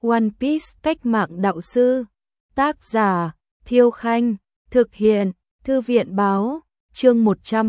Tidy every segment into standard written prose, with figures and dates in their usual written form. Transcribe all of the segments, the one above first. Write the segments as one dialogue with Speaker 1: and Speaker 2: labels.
Speaker 1: One Piece cách mạng đạo sư. Tác giả Thiêu Khanh. Thực hiện Thư viện báo. Chương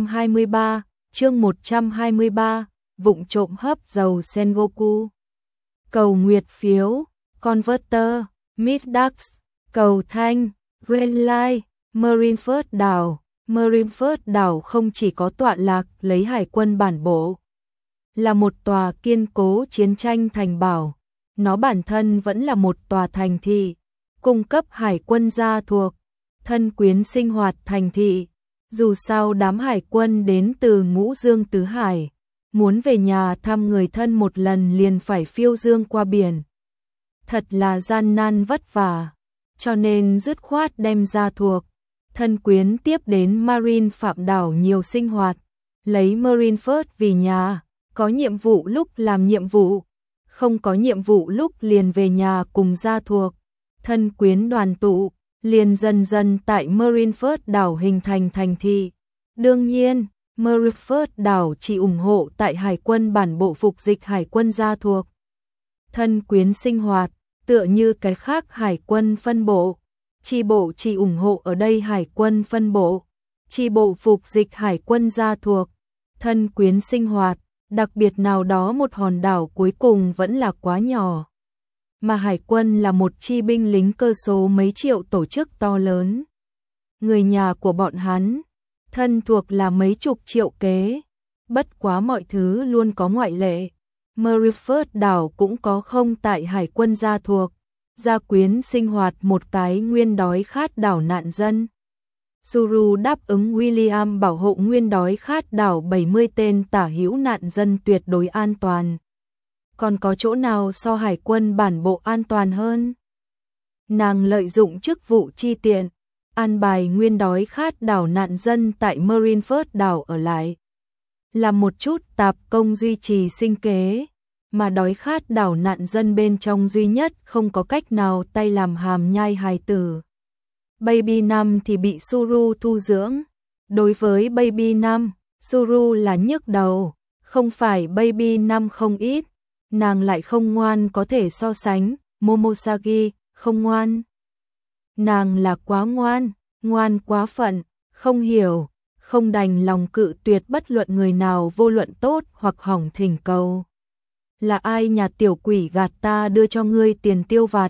Speaker 1: 123. Vụng trộm hấp dầu Sengoku. Cầu nguyệt phiếu. Converter. Midax. Cầu thanh. Greenlight. Marineford đảo. Marineford đảo không chỉ có tọa lạc lấy hải quân bản bộ, là một tòa kiên cố chiến tranh thành bảo, nó bản thân vẫn là một tòa thành thị, cung cấp hải quân gia thuộc, thân quyến sinh hoạt thành thị. Dù sao đám hải quân đến từ ngũ dương tứ hải, muốn về nhà thăm người thân một lần liền phải phiêu dương qua biển. Thật là gian nan vất vả, cho nên dứt khoát đem gia thuộc, thân quyến tiếp đến Marine Phạm đảo nhiều sinh hoạt, lấy Marineford vì nhà, có nhiệm vụ lúc làm nhiệm vụ, không có nhiệm vụ lúc liền về nhà cùng gia thuộc, thân quyến đoàn tụ, liền dần dần tại Marineford đảo hình thành thành thị. Đương nhiên, Marineford đảo chỉ ủng hộ tại hải quân bản bộ phục dịch hải quân gia thuộc. Thân quyến sinh hoạt, tựa như cái khác hải quân phân bộ. Chi bộ chỉ ủng hộ ở đây hải quân phân bộ, chi bộ phục dịch hải quân gia thuộc, thân quyến sinh hoạt, đặc biệt nào đó một hòn đảo cuối cùng vẫn là quá nhỏ. Mà hải quân là một chi binh lính cơ số mấy triệu tổ chức to lớn. Người nhà của bọn hắn, thân thuộc là mấy chục triệu kế, bất quá mọi thứ luôn có ngoại lệ. Marineford đảo cũng có không tại hải quân gia thuộc. Gia quyến sinh hoạt một cái nguyên đói khát đảo nạn dân. Zuru đáp ứng William bảo hộ nguyên đói khát đảo 70 tên tả hữu nạn dân tuyệt đối an toàn. Còn có chỗ nào so hải quân bản bộ an toàn hơn? Nàng lợi dụng chức vụ chi tiện, an bài nguyên đói khát đảo nạn dân tại Marineford đảo ở lại. Làm một chút tạp công duy trì sinh kế. Mà đói khát đảo nạn dân bên trong duy nhất không có cách nào tay làm hàm nhai hài tử. Baby Năm thì bị Suru thu dưỡng. Đối với Baby Năm, Suru là nhức đầu, không phải Baby Năm không ít, nàng lại không ngoan có thể so sánh, Momosagi không ngoan. Nàng là quá ngoan, ngoan quá phận, không hiểu, không đành lòng cự tuyệt bất luận người nào vô luận tốt hoặc hỏng thỉnh cầu. Là ai nhà tiểu quỷ gạt ta đưa cho ngươi tiền tiêu vặt?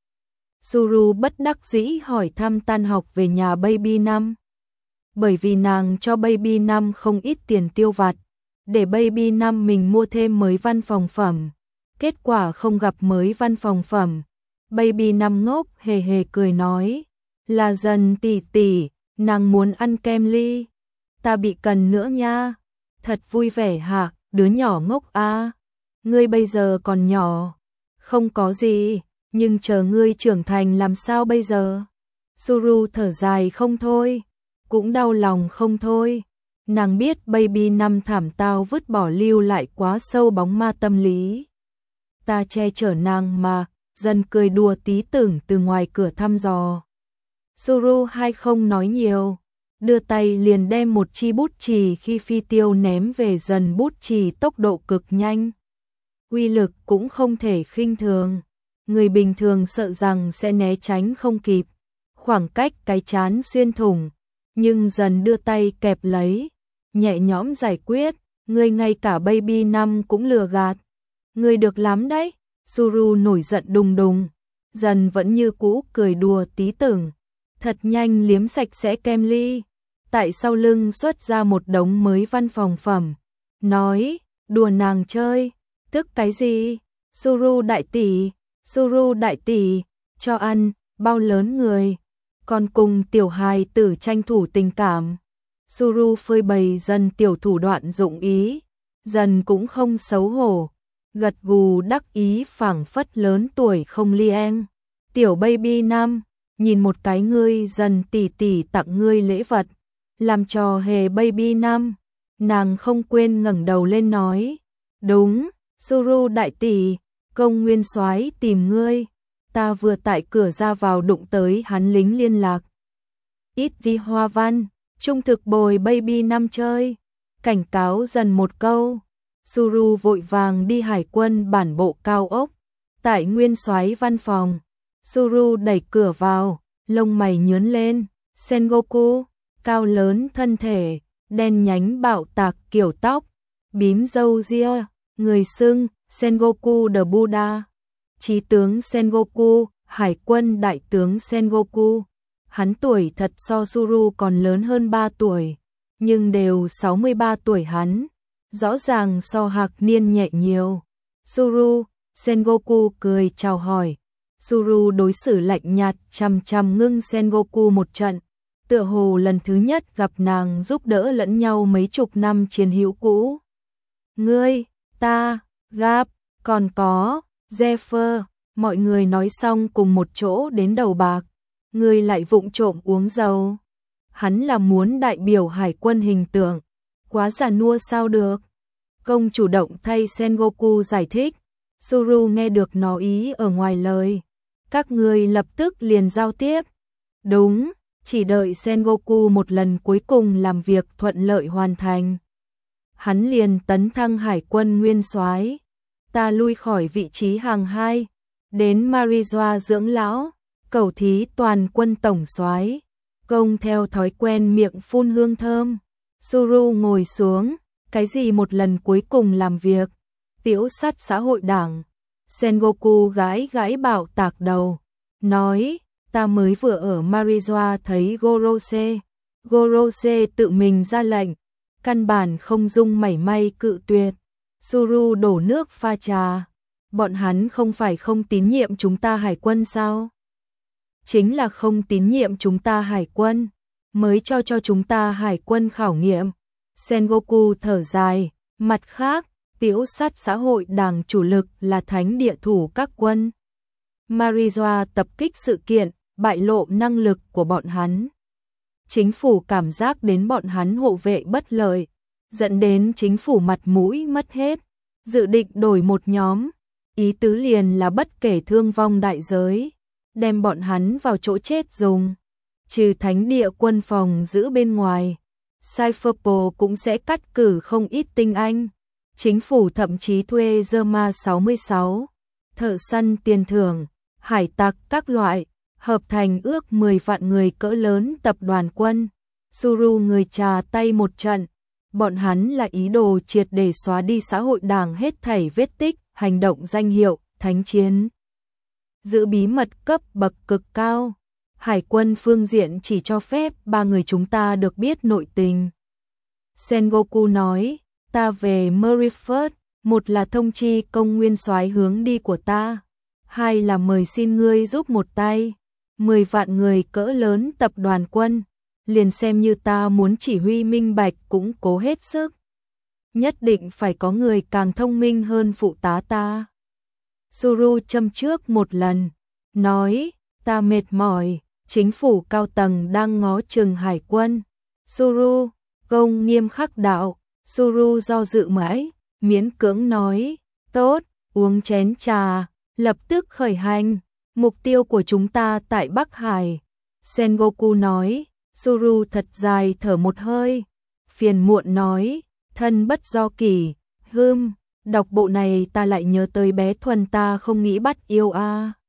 Speaker 1: Suru bất đắc dĩ hỏi thăm tan học về nhà Baby Năm. Bởi vì nàng cho Baby Năm không ít tiền tiêu vặt, để Baby Năm mình mua thêm mới văn phòng phẩm. Kết quả không gặp mới văn phòng phẩm. Baby Năm ngốc hề hề cười nói, là Dần tỷ tỷ, nàng muốn ăn kem ly. Ta bị cần nữa nha. Thật vui vẻ hả, đứa nhỏ ngốc a. Ngươi bây giờ còn nhỏ, không có gì, nhưng chờ ngươi trưởng thành làm sao bây giờ? Suru thở dài không thôi, cũng đau lòng không thôi. Nàng biết Baby Năm thảm tao vứt bỏ lưu lại quá sâu bóng ma tâm lý. Ta che chở nàng mà, Dần cười đùa tí tưởng từ ngoài cửa thăm dò. Suru hay không nói nhiều, đưa tay liền đem một chi bút chì khi phi tiêu ném về Dần, bút chì tốc độ cực nhanh. Uy lực cũng không thể khinh thường, người bình thường sợ rằng sẽ né tránh không kịp, khoảng cách cái chán xuyên thủng, nhưng Dần đưa tay kẹp lấy, nhẹ nhõm giải quyết, ngươi ngay cả Baby Năm cũng lừa gạt, ngươi được lắm đấy. Suru nổi giận đùng đùng, Dần vẫn như cũ cười đùa tí tưởng, thật nhanh liếm sạch sẽ kem ly, tại sau lưng xuất ra một đống mới văn phòng phẩm, nói, đùa nàng chơi. Tức cái gì? Suru đại tỷ, cho ăn, bao lớn người, còn cùng tiểu hài tử tranh thủ tình cảm. Suru phơi bày Dần tiểu thủ đoạn dụng ý, Dần cũng không xấu hổ, gật gù đắc ý phảng phất lớn tuổi không lieng. Tiểu Baby Năm, nhìn một cái ngươi Dần tỷ tỷ tặng ngươi lễ vật, làm trò hề Baby Năm, nàng không quên ngẩng đầu lên nói, đúng. Suru đại tỷ, Công Nguyên Soái tìm ngươi, ta vừa tại cửa ra vào đụng tới hắn lính liên lạc. Ít đi hoa văn, trung thực bồi Baby Năm chơi, cảnh cáo Dần một câu. Suru vội vàng đi hải quân bản bộ cao ốc, Tại nguyên soái văn phòng, Suru đẩy cửa vào, lông mày nhướng lên. Sengoku, cao lớn thân thể, đen nhánh bạo tạc kiểu tóc, bím râu ria, người xưng Sengoku the Buddha. Chí tướng Sengoku, hải quân đại tướng Sengoku. Hắn tuổi thật so Suru còn lớn hơn 3 tuổi, nhưng đều 63 tuổi hắn, rõ ràng so Hạc Niên nhẹ nhiều. Suru, Sengoku cười chào hỏi. Suru đối xử lạnh nhạt chằm chằm ngưng Sengoku một trận, tựa hồ lần thứ nhất gặp nàng giúp đỡ lẫn nhau mấy chục năm chiến hữu cũ. Ngươi, ta, Gap, còn có, Zephyr, mọi người nói xong cùng một chỗ đến đầu bạc. Ngươi lại vụng trộm uống dầu. Hắn là muốn đại biểu hải quân hình tượng, quá già nua sao được. Công chủ động thay Sengoku giải thích. Suru nghe được nó ý ở ngoài lời. Các ngươi lập tức liền giao tiếp. Đúng, chỉ đợi Sengoku một lần cuối cùng làm việc thuận lợi hoàn thành. Hắn liền tấn thăng hải quân nguyên soái. Ta lui khỏi vị trí hàng 2, đến Marijoa dưỡng lão, cầu thí toàn quân tổng soái. Công theo thói quen miệng phun hương thơm. Suru ngồi xuống, cái gì một lần cuối cùng làm việc, tiểu sát xã hội đảng. Sengoku gãi gãi bạo tạc đầu, nói, ta mới vừa ở Marijoa thấy Gorose. Gorose tự mình ra lệnh, căn bản không dung mảy may cự tuyệt. Suru đổ nước pha trà. Bọn hắn không phải không tín nhiệm chúng ta hải quân sao? Chính là không tín nhiệm chúng ta hải quân, mới cho chúng ta hải quân khảo nghiệm. Sengoku thở dài, mặt khác, tiểu sát xã hội đảng chủ lực là thánh địa thủ các quân. Marijoa tập kích sự kiện, bại lộ năng lực của bọn hắn. Chính phủ cảm giác đến bọn hắn hộ vệ bất lợi, dẫn đến chính phủ mặt mũi mất hết, dự định đổi một nhóm. Ý tứ liền là bất kể thương vong đại giới, đem bọn hắn vào chỗ chết dùng. Trừ thánh địa quân phòng giữ bên ngoài, Cypherpol cũng sẽ cắt cử không ít tinh anh. Chính phủ thậm chí thuê Zerma 66, thợ săn tiền thưởng, hải tặc các loại, hợp thành ước 10 vạn người cỡ lớn tập đoàn quân. Suru người trà tay một trận, bọn hắn là ý đồ triệt để xóa đi xã hội đảng hết thảy vết tích, hành động danh hiệu, thánh chiến. Giữ bí mật cấp bậc cực cao. Hải quân phương diện chỉ cho phép 3 người chúng ta được biết nội tình. Sengoku nói, ta về Marineford, một là thông chi công nguyên soái hướng đi của ta, hai là mời xin ngươi giúp một tay. 10 vạn người cỡ lớn tập đoàn quân, liền xem như ta muốn chỉ huy minh bạch cũng cố hết sức. Nhất định phải có người càng thông minh hơn phụ tá ta. Suru châm trước một lần, nói, ta mệt mỏi, chính phủ cao tầng đang ngó chừng hải quân. Suru, công nghiêm khắc đạo. Suru do dự mãi, miễn cưỡng nói, tốt, uống chén trà, lập tức khởi hành, mục tiêu của chúng ta tại Bắc Hải. Sengoku nói. Suru thật dài thở một hơi, phiền muộn nói, thân bất do kỷ, đọc bộ này ta lại nhớ tới bé Thuần ta không nghĩ bắt yêu a.